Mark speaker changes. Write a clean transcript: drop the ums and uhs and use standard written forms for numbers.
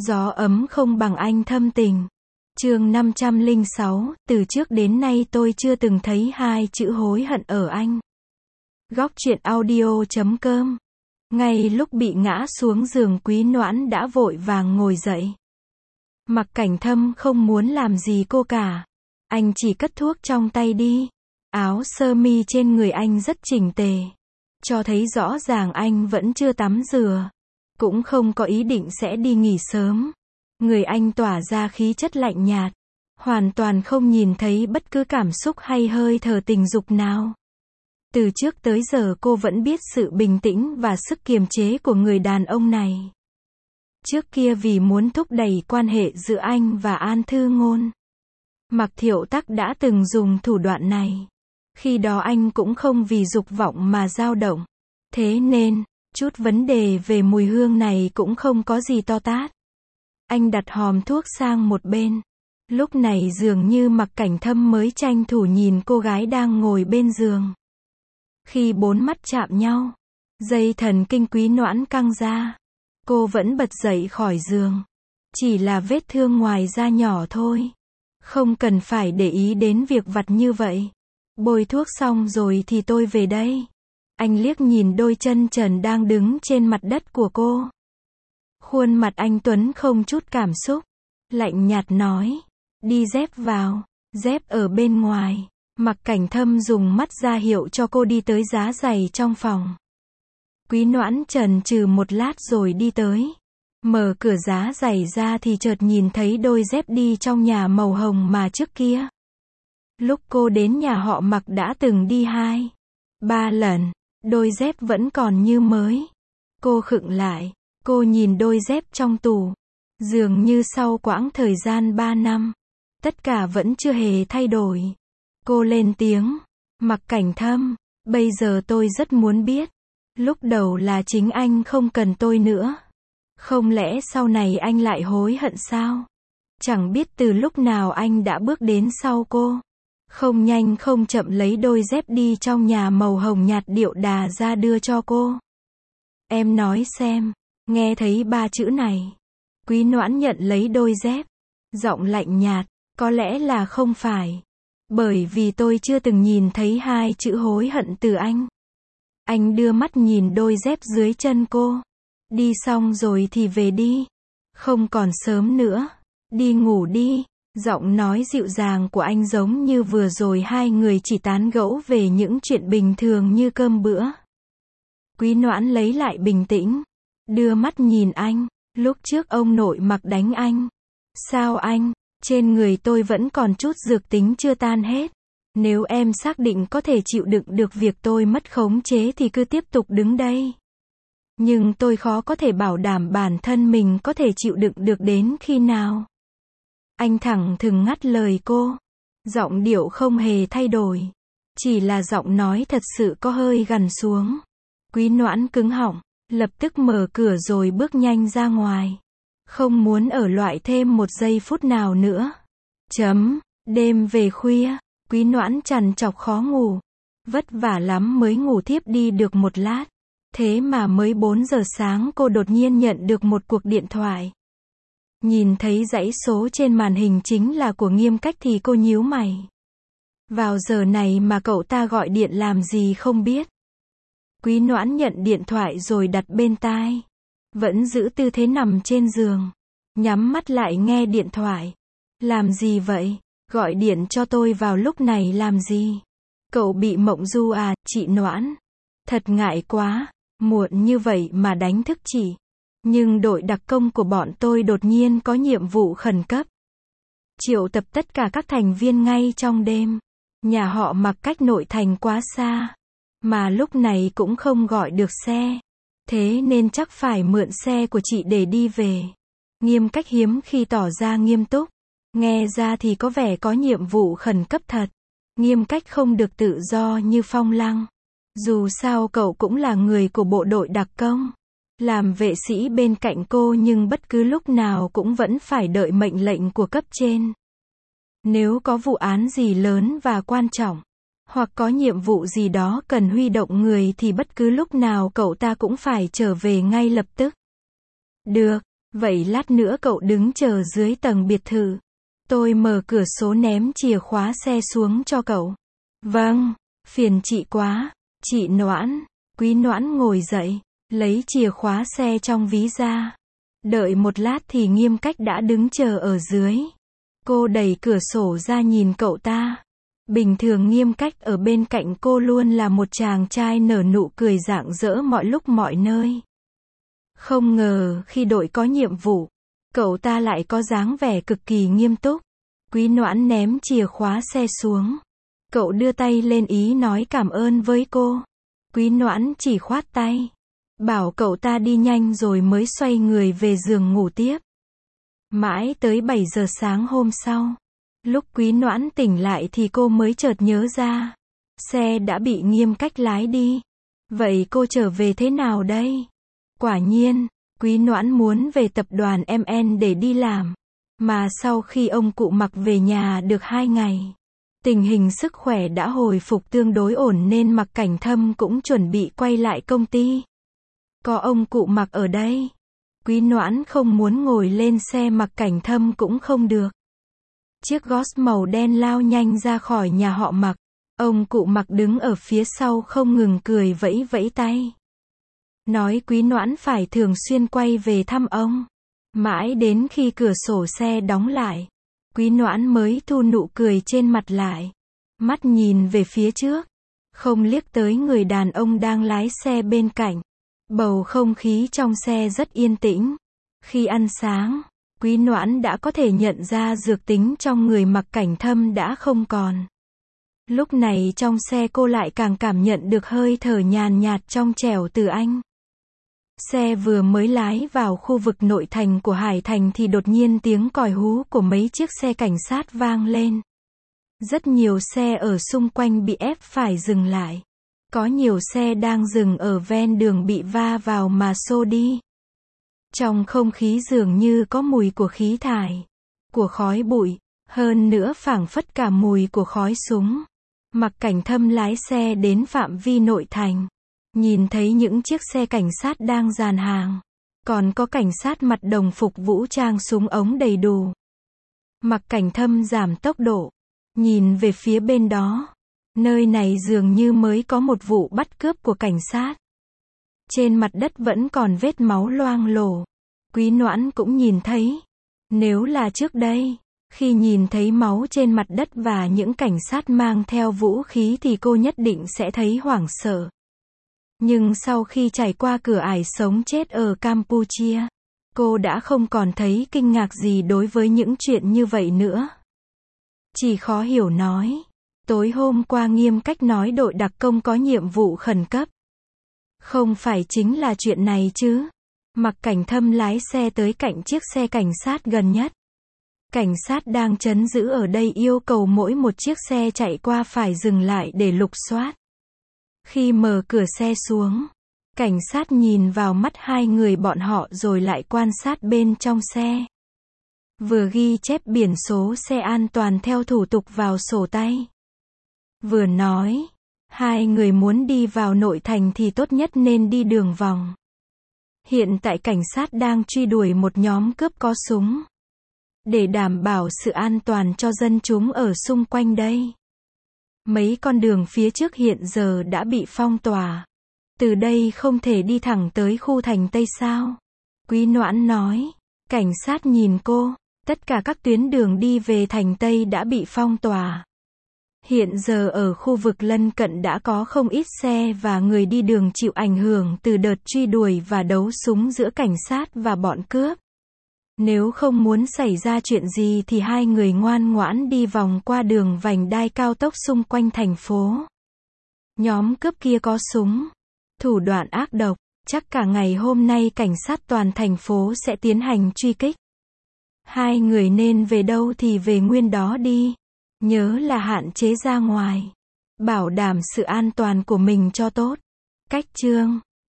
Speaker 1: Gió ấm không bằng anh thâm tình. Chương 506, từ trước đến nay tôi chưa từng thấy hai chữ hối hận ở anh. Góc truyện audio.com. Ngay lúc bị ngã xuống giường, Quý Noãn đã vội vàng ngồi dậy. Mặc Cảnh Thâm không muốn làm gì cô cả. Anh chỉ cất thuốc trong tay đi. Áo sơ mi trên người anh rất chỉnh tề, cho thấy rõ ràng anh vẫn chưa tắm rửa, cũng không có ý định sẽ đi nghỉ sớm. Người anh tỏa ra khí chất lạnh nhạt, hoàn toàn không nhìn thấy bất cứ cảm xúc hay hơi thở tình dục nào. Từ trước tới giờ cô vẫn biết sự bình tĩnh và sức kiềm chế của người đàn ông này. Trước kia vì muốn thúc đẩy quan hệ giữa anh và An Thư Ngôn, Mạc Thiệu Tắc đã từng dùng thủ đoạn này. Khi đó anh cũng không vì dục vọng mà dao động. Thế nên, chút vấn đề về mùi hương này cũng không có gì to tát. Anh đặt hòm thuốc sang một bên. Lúc này dường như Mặc Cảnh Thâm mới tranh thủ nhìn cô gái đang ngồi bên giường. Khi bốn mắt chạm nhau, dây thần kinh Quý Noãn căng ra. Cô vẫn bật dậy khỏi giường. Chỉ là vết thương ngoài da nhỏ thôi. Không cần phải để ý đến việc vặt như vậy. Bôi thuốc xong rồi thì tôi về đây. Anh liếc nhìn đôi chân trần đang đứng trên mặt đất của cô. Khuôn mặt anh tuấn không chút cảm xúc, lạnh nhạt nói, đi dép vào. Dép ở bên ngoài. Mặc Cảnh Thâm dùng mắt ra hiệu cho cô đi tới giá giày trong phòng. Quý Noãn chần chừ một lát rồi đi tới. Mở cửa giá giày ra thì chợt nhìn thấy đôi dép đi trong nhà màu hồng mà trước kia, lúc cô đến nhà họ Mặc đã từng đi 2-3 lần. Đôi dép vẫn còn như mới. Cô khựng lại. Cô nhìn đôi dép trong tủ. Dường như sau quãng thời gian 3 năm, tất cả vẫn chưa hề thay đổi. Cô lên tiếng. Mặc Cảnh Thâm, bây giờ tôi rất muốn biết. Lúc đầu là chính anh không cần tôi nữa. Không lẽ sau này anh lại hối hận sao? Chẳng biết từ lúc nào anh đã bước đến sau cô. Không nhanh không chậm lấy đôi dép đi trong nhà màu hồng nhạt điệu đà ra đưa cho cô. Em nói xem. Nghe thấy 3 chữ này, Quý Noãn nhận lấy đôi dép. Giọng lạnh nhạt, có lẽ là không phải. Bởi vì tôi chưa từng nhìn thấy 2 chữ hối hận từ anh. Anh đưa mắt nhìn đôi dép dưới chân cô. Đi xong rồi thì về đi. Không còn sớm nữa. Đi ngủ đi. Giọng nói dịu dàng của anh giống như vừa rồi hai người chỉ tán gẫu về những chuyện bình thường như cơm bữa. Quý Noãn lấy lại bình tĩnh, đưa mắt nhìn anh. Lúc trước ông nội Mặc đánh anh. Sao anh? Trên người tôi vẫn còn chút dược tính chưa tan hết. Nếu em xác định có thể chịu đựng được việc tôi mất khống chế thì cứ tiếp tục đứng đây. Nhưng tôi khó có thể bảo đảm bản thân mình có thể chịu đựng được đến khi nào. Anh thẳng thừng ngắt lời cô. Giọng điệu không hề thay đổi. Chỉ là giọng nói thật sự có hơi gằn xuống. Quý Noãn cứng họng, lập tức mở cửa rồi bước nhanh ra ngoài. Không muốn ở lại thêm một giây phút nào nữa. Đêm về khuya, Quý Noãn trằn trọc khó ngủ. Vất vả lắm mới ngủ thiếp đi được một lát. Thế mà mới 4 giờ sáng cô đột nhiên nhận được một cuộc điện thoại. Nhìn thấy dãy số trên màn hình chính là của Nghiêm Cách thì cô nhíu mày. Vào giờ này mà cậu ta gọi điện làm gì không biết. Quý Noãn nhận điện thoại rồi đặt bên tai. Vẫn giữ tư thế nằm trên giường. Nhắm mắt lại nghe điện thoại. Làm gì vậy? Gọi điện cho tôi vào lúc này làm gì? Cậu bị mộng du à, chị Noãn? Thật ngại quá. Muộn như vậy mà đánh thức chị. Nhưng đội đặc công của bọn tôi đột nhiên có nhiệm vụ khẩn cấp. Triệu tập tất cả các thành viên ngay trong đêm. Nhà họ Mặc cách nội thành quá xa. Mà lúc này cũng không gọi được xe. Thế nên chắc phải mượn xe của chị để đi về. Nghiêm Cách hiếm khi tỏ ra nghiêm túc. Nghe ra thì có vẻ có nhiệm vụ khẩn cấp thật. Nghiêm Cách không được tự do như Phong Lăng. Dù sao cậu cũng là người của bộ đội đặc công. Làm vệ sĩ bên cạnh cô nhưng bất cứ lúc nào cũng vẫn phải đợi mệnh lệnh của cấp trên. Nếu có vụ án gì lớn và quan trọng, hoặc có nhiệm vụ gì đó cần huy động người thì bất cứ lúc nào cậu ta cũng phải trở về ngay lập tức. Được, Vậy lát nữa cậu đứng chờ dưới tầng biệt thự. Tôi mở cửa sổ ném chìa khóa xe xuống cho cậu. Vâng, phiền chị quá, chị Noãn. Quý Noãn ngồi dậy, lấy chìa khóa xe trong ví ra. Đợi một lát thì Nghiêm Cách đã đứng chờ ở dưới. Cô đẩy cửa sổ ra nhìn cậu ta. Bình thường Nghiêm Cách ở bên cạnh cô luôn là một chàng trai nở nụ cười rạng rỡ mọi lúc mọi nơi. Không ngờ khi đội có nhiệm vụ, cậu ta lại có dáng vẻ cực kỳ nghiêm túc. Quý Noãn ném chìa khóa xe xuống. Cậu đưa tay lên ý nói cảm ơn với cô. Quý Noãn chỉ khoát tay, bảo cậu ta đi nhanh rồi mới xoay người về giường ngủ tiếp. Mãi tới 7 giờ sáng hôm sau, lúc Quý Noãn tỉnh lại thì cô mới chợt nhớ ra, xe đã bị Nghiêm Cách lái đi. Vậy cô trở về thế nào đây? Quả nhiên, Quý Noãn muốn về tập đoàn MN để đi làm. Mà sau khi ông cụ Mặc về nhà được 2 ngày, tình hình sức khỏe đã hồi phục tương đối ổn nên Mặc Cảnh Thâm cũng chuẩn bị quay lại công ty. Có ông cụ Mặc ở đây, Quý Noãn không muốn ngồi lên xe Mặc Cảnh Thâm cũng không được. Chiếc Golf màu đen lao nhanh ra khỏi nhà họ Mặc. Ông cụ Mặc đứng ở phía sau không ngừng cười vẫy vẫy tay. Nói Quý Noãn phải thường xuyên quay về thăm ông. Mãi đến khi cửa sổ xe đóng lại, Quý Noãn mới thu nụ cười trên mặt lại. Mắt nhìn về phía trước, không liếc tới người đàn ông đang lái xe bên cạnh. Bầu không khí trong xe rất yên tĩnh. Khi ăn sáng, Quý Noãn đã có thể nhận ra dược tính trong người Mặc Cảnh Thâm đã không còn. Lúc này trong xe cô lại càng cảm nhận được hơi thở nhàn nhạt trong trẻo từ anh. Xe vừa mới lái vào khu vực nội thành của Hải Thành thì đột nhiên tiếng còi hú của mấy chiếc xe cảnh sát vang lên. Rất nhiều xe ở xung quanh bị ép phải dừng lại. Có nhiều xe đang dừng ở ven đường bị va vào mà xô đi. Trong không khí dường như có mùi của khí thải, của khói bụi, hơn nữa phảng phất cả mùi của khói súng. Mặc Cảnh Thâm lái xe đến phạm vi nội thành. Nhìn thấy những chiếc xe cảnh sát đang dàn hàng. Còn có cảnh sát mặc đồng phục vũ trang súng ống đầy đủ. Mặc Cảnh Thâm giảm tốc độ. Nhìn về phía bên đó. Nơi này dường như mới có một vụ bắt cướp của cảnh sát. Trên mặt đất vẫn còn vết máu loang lổ. Quý Noãn cũng nhìn thấy. Nếu là trước đây, khi nhìn thấy máu trên mặt đất và những cảnh sát mang theo vũ khí thì cô nhất định sẽ thấy hoảng sợ. Nhưng sau khi trải qua cửa ải sống chết ở Campuchia, cô đã không còn thấy kinh ngạc gì đối với những chuyện như vậy nữa. Chỉ khó hiểu nói, tối hôm qua Nghiêm Cách nói đội đặc công có nhiệm vụ khẩn cấp. Không phải chính là chuyện này chứ? Mặc Cảnh Thâm lái xe tới cạnh chiếc xe cảnh sát gần nhất. Cảnh sát đang trấn giữ ở đây yêu cầu mỗi một chiếc xe chạy qua phải dừng lại để lục soát. Khi mở cửa xe xuống, cảnh sát nhìn vào mắt hai người bọn họ rồi lại quan sát bên trong xe. Vừa ghi chép biển số xe an toàn theo thủ tục vào sổ tay. Vừa nói, hai người muốn đi vào nội thành thì tốt nhất nên đi đường vòng. Hiện tại cảnh sát đang truy đuổi một nhóm cướp có súng. Để đảm bảo sự an toàn cho dân chúng ở xung quanh đây. Mấy con đường phía trước hiện giờ đã bị phong tỏa. Từ đây không thể đi thẳng tới khu thành Tây sao? Quý Noãn nói. Cảnh sát nhìn cô. Tất cả các tuyến đường đi về thành Tây đã bị phong tỏa. Hiện giờ ở khu vực lân cận đã có không ít xe và người đi đường chịu ảnh hưởng từ đợt truy đuổi và đấu súng giữa cảnh sát và bọn cướp. Nếu không muốn xảy ra chuyện gì thì hai người ngoan ngoãn đi vòng qua đường vành đai cao tốc xung quanh thành phố. Nhóm cướp kia có súng, thủ đoạn ác độc, chắc cả ngày hôm nay cảnh sát toàn thành phố sẽ tiến hành truy kích. Hai người nên về đâu thì về nguyên đó đi. Nhớ là hạn chế ra ngoài. Bảo đảm sự an toàn của mình cho tốt. Cách chương